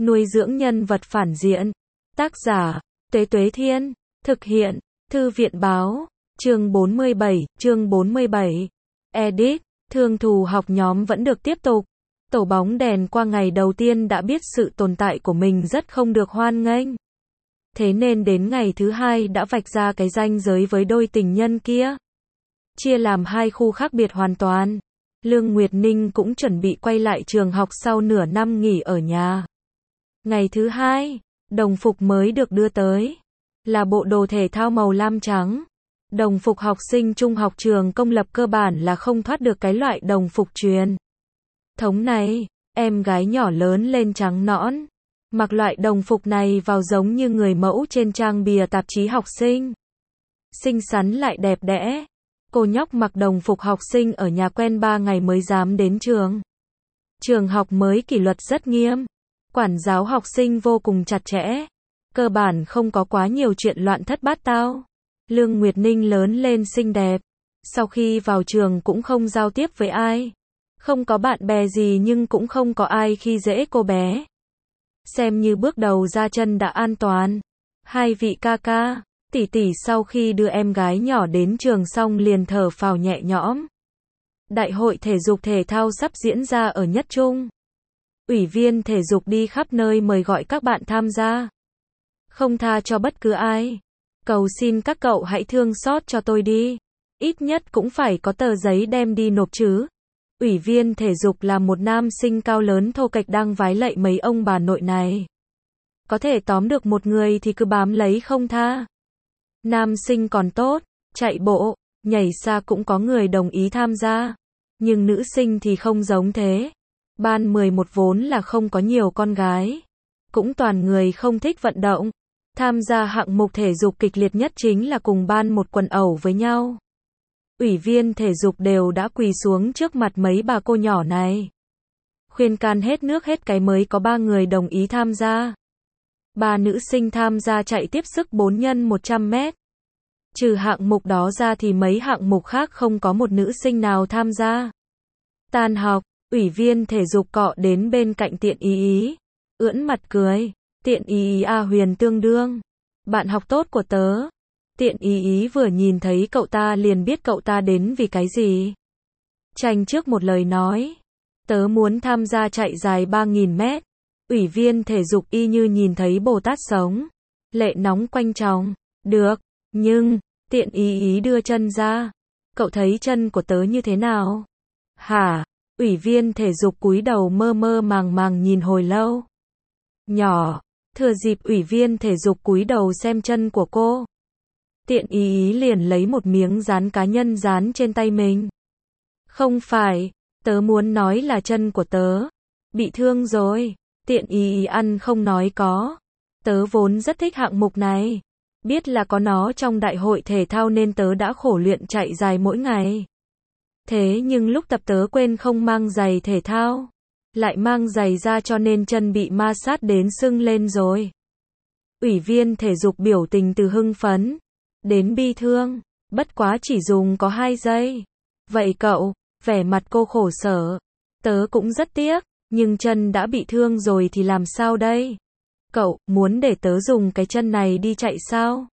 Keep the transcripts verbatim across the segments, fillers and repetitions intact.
Nuôi dưỡng nhân vật phản diện. Tác giả, Tuế Tuế Thiên. Thực hiện, Thư viện Báo. Chương bốn mươi bảy, chương bốn mươi bảy. Edit, thương thù học nhóm vẫn được tiếp tục. Tổ bóng đèn qua ngày đầu tiên đã biết sự tồn tại của mình rất không được hoan nghênh. Thế nên đến ngày thứ hai đã vạch ra cái ranh giới với đôi tình nhân kia. Chia làm hai khu khác biệt hoàn toàn. Lương Nguyệt Ninh cũng chuẩn bị quay lại trường học sau nửa năm nghỉ ở nhà. Ngày thứ hai, đồng phục mới được đưa tới. Là bộ đồ thể thao màu lam trắng. Đồng phục học sinh trung học trường công lập cơ bản là không thoát được cái loại đồng phục truyền thống này. Em gái nhỏ lớn lên trắng nõn. Mặc loại đồng phục này vào giống như người mẫu trên trang bìa tạp chí học sinh. Xinh xắn lại đẹp đẽ. Cô nhóc mặc đồng phục học sinh ở nhà quen ba ngày mới dám đến trường. Trường học mới kỷ luật rất nghiêm. Quản giáo học sinh vô cùng chặt chẽ. Cơ bản không có quá nhiều chuyện loạn thất bát tao. Lương Nguyệt Ninh lớn lên xinh đẹp. Sau khi vào trường cũng không giao tiếp với ai. Không có bạn bè gì nhưng cũng không có ai khi dễ cô bé. Xem như bước đầu ra chân đã an toàn. Hai vị ca ca, tỷ tỷ sau khi đưa em gái nhỏ đến trường xong liền thở phào nhẹ nhõm. Đại hội thể dục thể thao sắp diễn ra ở Nhất Trung. Ủy viên thể dục đi khắp nơi mời gọi các bạn tham gia. Không tha cho bất cứ ai. Cầu xin các cậu hãy thương xót cho tôi đi. Ít nhất cũng phải có tờ giấy đem đi nộp chứ. Ủy viên thể dục là một nam sinh cao lớn thô kệch đang vái lạy mấy ông bà nội này. Có thể tóm được một người thì cứ bám lấy không tha. Nam sinh còn tốt, chạy bộ, nhảy xa cũng có người đồng ý tham gia. Nhưng nữ sinh thì không giống thế. Ban mười một vốn là không có nhiều con gái. Cũng toàn người không thích vận động. Tham gia hạng mục thể dục kịch liệt nhất chính là cùng ban một quần ẩu với nhau. Ủy viên thể dục đều đã quỳ xuống trước mặt mấy bà cô nhỏ này. Khuyên can hết nước hết cái mới có ba người đồng ý tham gia. Ba nữ sinh tham gia chạy tiếp sức bốn nhân một trăm mét. Trừ hạng mục đó ra thì mấy hạng mục khác không có một nữ sinh nào tham gia. Tan học, ủy viên thể dục cọ đến bên cạnh Tiện Ý Ý. Ưỡn mặt cười. Tiện Ý Ý a Huyền tương đương. Bạn học tốt của tớ. Tiện Ý Ý vừa nhìn thấy cậu ta liền biết cậu ta đến vì cái gì. Tranh trước một lời nói. Tớ muốn tham gia chạy dài ba nghìn mét. Ủy viên thể dục y như nhìn thấy Bồ Tát sống. Lệ nóng quanh tròng. Được, nhưng, Tiện Ý Ý đưa chân ra. Cậu thấy chân của tớ như thế nào? Hả? Ủy viên thể dục cúi đầu mơ mơ màng màng nhìn hồi lâu. Nhỏ, thừa dịp ủy viên thể dục cúi đầu xem chân của cô. Tiện Ý Ý liền lấy một miếng dán cá nhân dán trên tay mình. Không phải, tớ muốn nói là chân của tớ. Bị thương rồi. Tiện Ý Ý ăn không nói có. Tớ vốn rất thích hạng mục này. Biết là có nó trong đại hội thể thao nên tớ đã khổ luyện chạy dài mỗi ngày. Thế nhưng lúc tập tớ quên không mang giày thể thao. Lại mang giày ra cho nên chân bị ma sát đến sưng lên rồi. Ủy viên thể dục biểu tình từ hưng phấn đến bi thương. Bất quá chỉ dùng có hai giây. Vậy cậu, vẻ mặt cô khổ sở. Tớ cũng rất tiếc, nhưng chân đã bị thương rồi thì làm sao đây? Cậu, muốn để tớ dùng cái chân này đi chạy sao?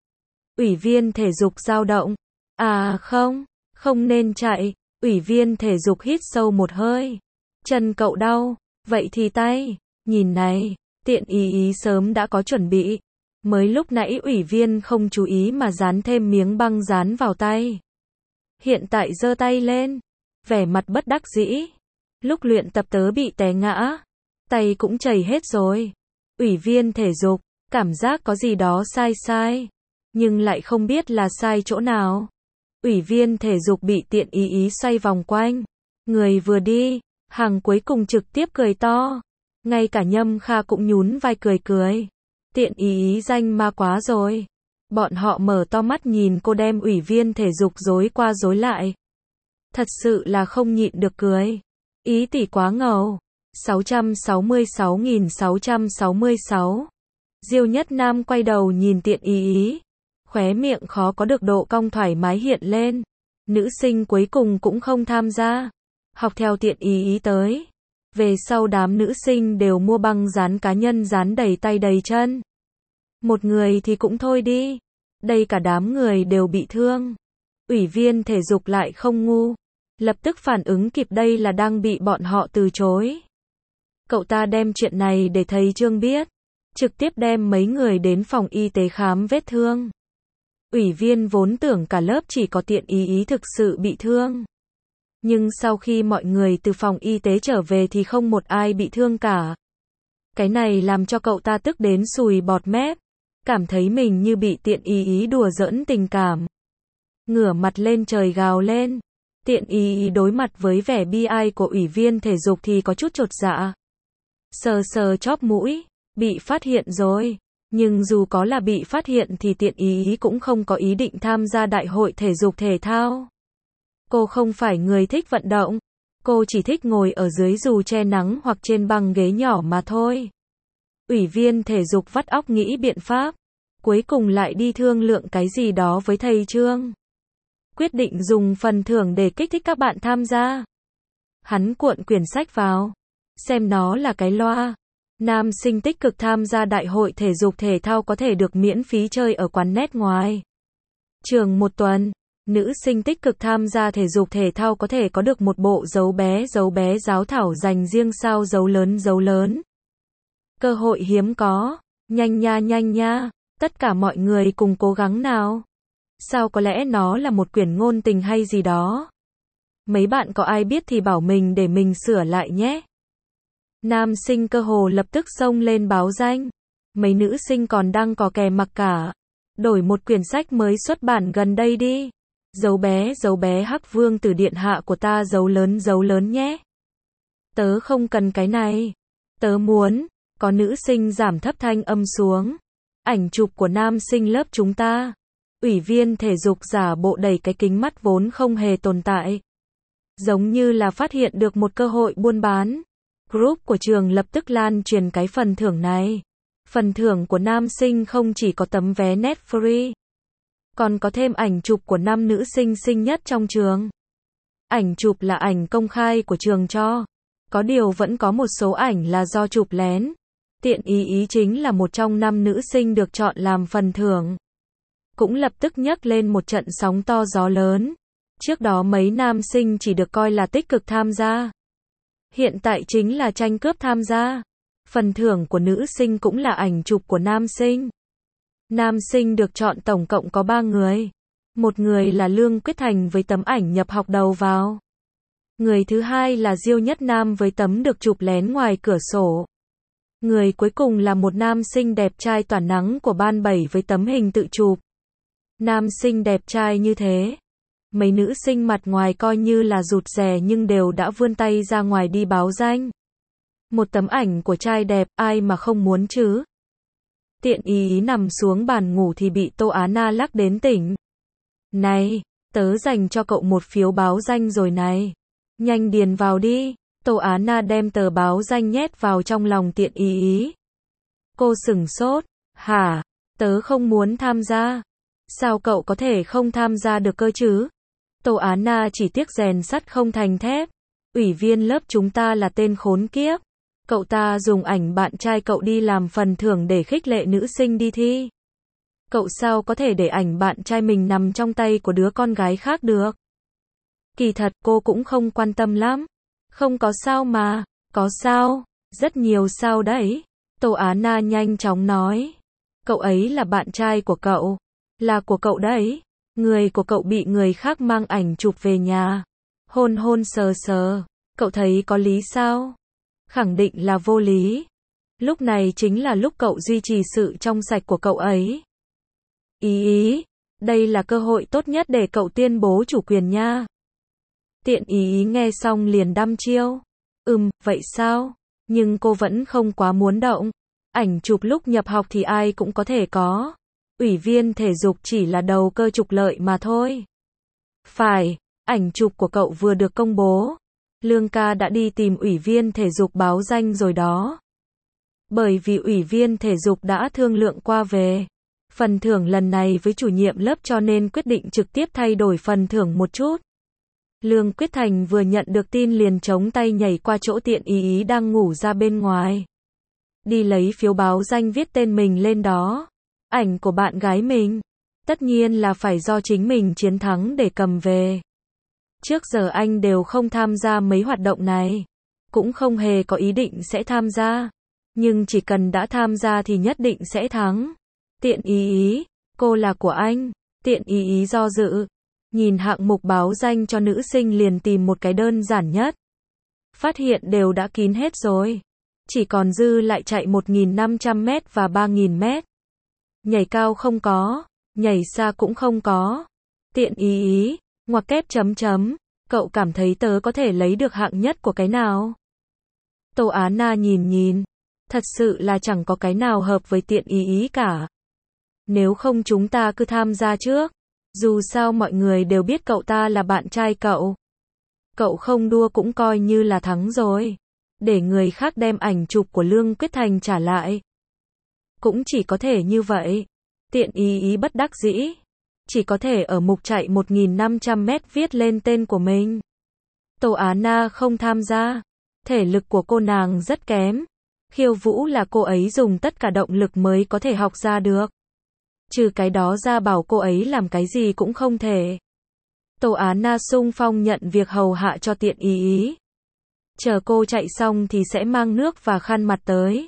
Ủy viên thể dục dao động. À không, không nên chạy. Ủy viên thể dục hít sâu một hơi. Chân cậu đau, vậy thì tay. Nhìn này, Tiện Ý Ý sớm đã có chuẩn bị. Mới lúc nãy ủy viên không chú ý mà dán thêm miếng băng dán vào tay. Hiện tại giơ tay lên. Vẻ mặt bất đắc dĩ. Lúc luyện tập tớ bị té ngã. Tay cũng chảy hết rồi. Ủy viên thể dục, cảm giác có gì đó sai sai. Nhưng lại không biết là sai chỗ nào. Ủy viên thể dục bị Tiện Ý Ý xoay vòng quanh. Người vừa đi, hàng cuối cùng trực tiếp cười to. Ngay cả Nhâm Kha cũng nhún vai cười cười. Tiện Ý Ý danh ma quá rồi. Bọn họ mở to mắt nhìn cô đem ủy viên thể dục dối qua dối lại. Thật sự là không nhịn được cười. Ý tỷ quá ngầu. sáu trăm sáu mươi sáu nghìn sáu trăm sáu mươi sáu. Diêu Nhất Nam quay đầu nhìn Tiện Ý Ý. Khóe miệng khó có được độ cong thoải mái hiện lên. Nữ sinh cuối cùng cũng không tham gia. Học theo Tiện Ý Ý tới. Về sau đám nữ sinh đều mua băng dán cá nhân dán đầy tay đầy chân. Một người thì cũng thôi đi. Đây cả đám người đều bị thương. Ủy viên thể dục lại không ngu. Lập tức phản ứng kịp đây là đang bị bọn họ từ chối. Cậu ta đem chuyện này để thầy Trương biết. Trực tiếp đem mấy người đến phòng y tế khám vết thương. Ủy viên vốn tưởng cả lớp chỉ có Tiện Ý Ý thực sự bị thương. Nhưng sau khi mọi người từ phòng y tế trở về thì không một ai bị thương cả. Cái này làm cho cậu ta tức đến sùi bọt mép. Cảm thấy mình như bị Tiện Ý Ý đùa giỡn tình cảm. Ngửa mặt lên trời gào lên. Tiện Ý Ý đối mặt với vẻ bi ai của ủy viên thể dục thì có chút chột dạ. Sờ sờ chóp mũi. Bị phát hiện rồi. Nhưng dù có là bị phát hiện thì Tiện Ý Ý cũng không có ý định tham gia đại hội thể dục thể thao. Cô không phải người thích vận động. Cô chỉ thích ngồi ở dưới dù che nắng hoặc trên băng ghế nhỏ mà thôi. Ủy viên thể dục vắt óc nghĩ biện pháp. Cuối cùng lại đi thương lượng cái gì đó với thầy Trương. Quyết định dùng phần thưởng để kích thích các bạn tham gia. Hắn cuộn quyển sách vào. Xem nó là cái loa. Nam sinh tích cực tham gia đại hội thể dục thể thao có thể được miễn phí chơi ở quán net ngoài trường một tuần. Nữ sinh tích cực tham gia thể dục thể thao có thể có được một bộ dấu bé dấu bé giáo thảo dành riêng sao dấu lớn dấu lớn. Cơ hội hiếm có. Nhanh nha nhanh nha. Tất cả mọi người cùng cố gắng nào. Sao có lẽ nó là một quyển ngôn tình hay gì đó. Mấy bạn có ai biết thì bảo mình để mình sửa lại nhé. Nam sinh cơ hồ lập tức xông lên báo danh. Mấy nữ sinh còn đang cò kè mặc cả. Đổi một quyển sách mới xuất bản gần đây đi. Dấu bé dấu bé Hắc Vương Tử điện hạ của ta dấu lớn dấu lớn nhé. Tớ không cần cái này. Tớ muốn. Có nữ sinh giảm thấp thanh âm xuống. Ảnh chụp của nam sinh lớp chúng ta. Ủy viên thể dục giả bộ đẩy cái kính mắt vốn không hề tồn tại. Giống như là phát hiện được một cơ hội buôn bán. Group của trường lập tức lan truyền cái phần thưởng này. Phần thưởng của nam sinh không chỉ có tấm vé net free. Còn có thêm ảnh chụp của năm nữ sinh xinh nhất trong trường. Ảnh chụp là ảnh công khai của trường cho. Có điều vẫn có một số ảnh là do chụp lén. Tiện Ý Ý chính là một trong năm nữ sinh được chọn làm phần thưởng. Cũng lập tức nhấc lên một trận sóng to gió lớn. Trước đó mấy nam sinh chỉ được coi là tích cực tham gia. Hiện tại chính là tranh cướp tham gia. Phần thưởng của nữ sinh cũng là ảnh chụp của nam sinh. Nam sinh được chọn tổng cộng có ba người. Một người là Lương Quyết Thành với tấm ảnh nhập học đầu vào. Người thứ hai là Diêu Nhất Nam với tấm được chụp lén ngoài cửa sổ. Người cuối cùng là một nam sinh đẹp trai tỏa nắng của ban bảy với tấm hình tự chụp. Nam sinh đẹp trai như thế. Mấy nữ sinh mặt ngoài coi như là rụt rè nhưng đều đã vươn tay ra ngoài đi báo danh. Một tấm ảnh của trai đẹp, ai mà không muốn chứ. Tiện Ý Ý nằm xuống bàn ngủ thì bị Tô Á Na lắc đến tỉnh. Này, tớ dành cho cậu một phiếu báo danh rồi này. Nhanh điền vào đi. Tô Á Na đem tờ báo danh nhét vào trong lòng Tiện Ý Ý. Cô sửng sốt. Hả? Tớ không muốn tham gia. Sao cậu có thể không tham gia được cơ chứ? Tô Á Na chỉ tiếc rèn sắt không thành thép. Ủy viên lớp chúng ta là tên khốn kiếp. Cậu ta dùng ảnh bạn trai cậu đi làm phần thưởng để khích lệ nữ sinh đi thi. Cậu sao có thể để ảnh bạn trai mình nằm trong tay của đứa con gái khác được? Kỳ thật cô cũng không quan tâm lắm. Không có sao mà. Có sao. Rất nhiều sao đấy. Tô Á Na nhanh chóng nói. Cậu ấy là bạn trai của cậu. Là của cậu đấy. Người của cậu bị người khác mang ảnh chụp về nhà. Hôn hôn sờ sờ. Cậu thấy có lý sao? Khẳng định là vô lý. Lúc này chính là lúc cậu duy trì sự trong sạch của cậu ấy. Ý ý. Đây là cơ hội tốt nhất để cậu tuyên bố chủ quyền nha. Tiện Ý Ý nghe xong liền đăm chiêu. Ừm, vậy sao? Nhưng cô vẫn không quá muốn động. Ảnh chụp lúc nhập học thì ai cũng có thể có. Ủy viên thể dục chỉ là đầu cơ trục lợi mà thôi. Phải, ảnh chụp của cậu vừa được công bố. Lương ca đã đi tìm ủy viên thể dục báo danh rồi đó. Bởi vì ủy viên thể dục đã thương lượng qua về phần thưởng lần này với chủ nhiệm lớp cho nên quyết định trực tiếp thay đổi phần thưởng một chút. Lương Quyết Thành vừa nhận được tin liền chống tay nhảy qua chỗ Tiện Ý Ý đang ngủ ra bên ngoài. Đi lấy phiếu báo danh viết tên mình lên đó. Ảnh của bạn gái mình. Tất nhiên là phải do chính mình chiến thắng để cầm về. Trước giờ anh đều không tham gia mấy hoạt động này. Cũng không hề có ý định sẽ tham gia. Nhưng chỉ cần đã tham gia thì nhất định sẽ thắng. Tiện Ý Ý, cô là của anh. Tiện Ý Ý do dự. Nhìn hạng mục báo danh cho nữ sinh liền tìm một cái đơn giản nhất. Phát hiện đều đã kín hết rồi. Chỉ còn dư lại chạy một nghìn năm trăm mét và ba nghìn mét. Nhảy cao không có. Nhảy xa cũng không có. Tiện Ý Ý, ngoặc kép chấm chấm. Cậu cảm thấy tớ có thể lấy được hạng nhất của cái nào? Tô Á Na nhìn nhìn. Thật sự là chẳng có cái nào hợp với Tiện Ý Ý cả. Nếu không chúng ta cứ tham gia trước. Dù sao mọi người đều biết cậu ta là bạn trai cậu. Cậu không đua cũng coi như là thắng rồi. Để người khác đem ảnh chụp của Lương Quyết Thành trả lại. Cũng chỉ có thể như vậy. Tiện Ý Ý bất đắc dĩ. Chỉ có thể ở mục chạy một nghìn năm trăm mét viết lên tên của mình. Tô Á Na không tham gia. Thể lực của cô nàng rất kém. Khiêu vũ là cô ấy dùng tất cả động lực mới có thể học ra được. Trừ cái đó ra bảo cô ấy làm cái gì cũng không thể. Tô Á Na xung phong nhận việc hầu hạ cho Tiện Ý Ý. Chờ cô chạy xong thì sẽ mang nước và khăn mặt tới.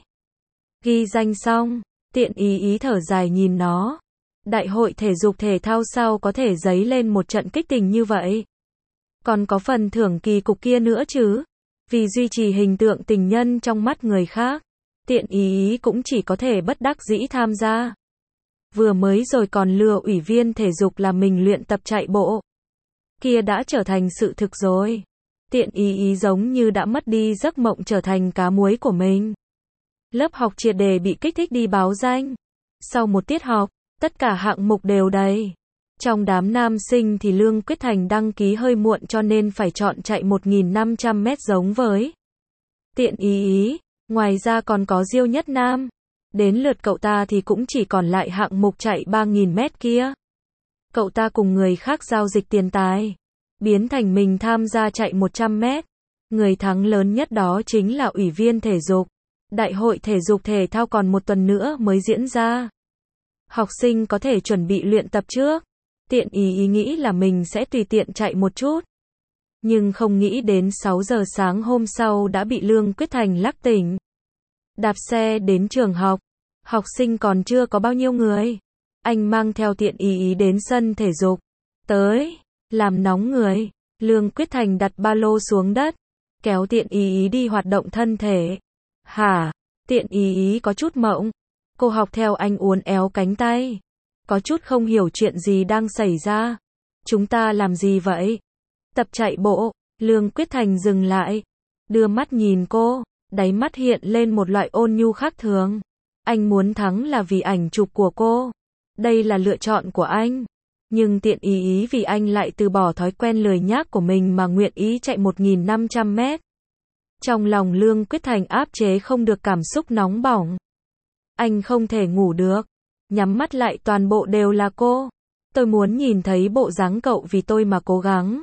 Ghi danh xong, Tiện Ý Ý thở dài nhìn nó. Đại hội thể dục thể thao sao có thể dấy lên một trận kích tình như vậy? Còn có phần thưởng kỳ cục kia nữa chứ? Vì duy trì hình tượng tình nhân trong mắt người khác, Tiện Ý Ý cũng chỉ có thể bất đắc dĩ tham gia. Vừa mới rồi còn lừa ủy viên thể dục là mình luyện tập chạy bộ. Kia đã trở thành sự thực rồi. Tiện Ý Ý giống như đã mất đi giấc mộng trở thành cá muối của mình. Lớp học triệt để bị kích thích đi báo danh. Sau một tiết học, tất cả hạng mục đều đầy. Trong đám nam sinh thì Lương Quyết Thành đăng ký hơi muộn cho nên phải chọn chạy một nghìn năm trăm mét giống với Tiện Ý Ý. Ngoài ra còn có Diêu Nhất Nam. Đến lượt cậu ta thì cũng chỉ còn lại hạng mục chạy ba nghìn mét kia. Cậu ta cùng người khác giao dịch tiền tài. Biến thành mình tham gia chạy một trăm mét. Người thắng lớn nhất đó chính là ủy viên thể dục. Đại hội thể dục thể thao còn một tuần nữa mới diễn ra. Học sinh có thể chuẩn bị luyện tập trước. Tiện Ý Ý nghĩ là mình sẽ tùy tiện chạy một chút. Nhưng không nghĩ đến sáu giờ sáng hôm sau đã bị Lương Quyết Thành lắc tỉnh. Đạp xe đến trường học. Học sinh còn chưa có bao nhiêu người. Anh mang theo Tiện Ý Ý đến sân thể dục. Tới, làm nóng người. Lương Quyết Thành đặt ba lô xuống đất. Kéo Tiện Ý Ý đi hoạt động thân thể. Hả? Tiện Ý Ý có chút mộng. Cô học theo anh uốn éo cánh tay. Có chút không hiểu chuyện gì đang xảy ra. Chúng ta làm gì vậy? Tập chạy bộ. Lương Quyết Thành dừng lại. Đưa mắt nhìn cô. Đáy mắt hiện lên một loại ôn nhu khác thường. Anh muốn thắng là vì ảnh chụp của cô. Đây là lựa chọn của anh. Nhưng Tiện Ý Ý vì anh lại từ bỏ thói quen lười nhác của mình mà nguyện ý chạy một nghìn năm trăm mét. Trong lòng Lương Quyết Thành áp chế không được cảm xúc nóng bỏng. Anh không thể ngủ được. Nhắm mắt lại toàn bộ đều là cô. Tôi muốn nhìn thấy bộ dáng cậu vì tôi mà cố gắng.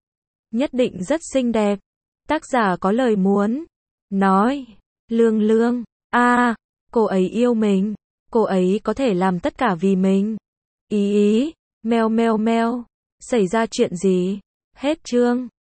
Nhất định rất xinh đẹp. Tác giả có lời muốn nói. Lương Lương, a, à, cô ấy yêu mình. Cô ấy có thể làm tất cả vì mình. Ý Ý, meo meo meo. Xảy ra chuyện gì? Hết chương.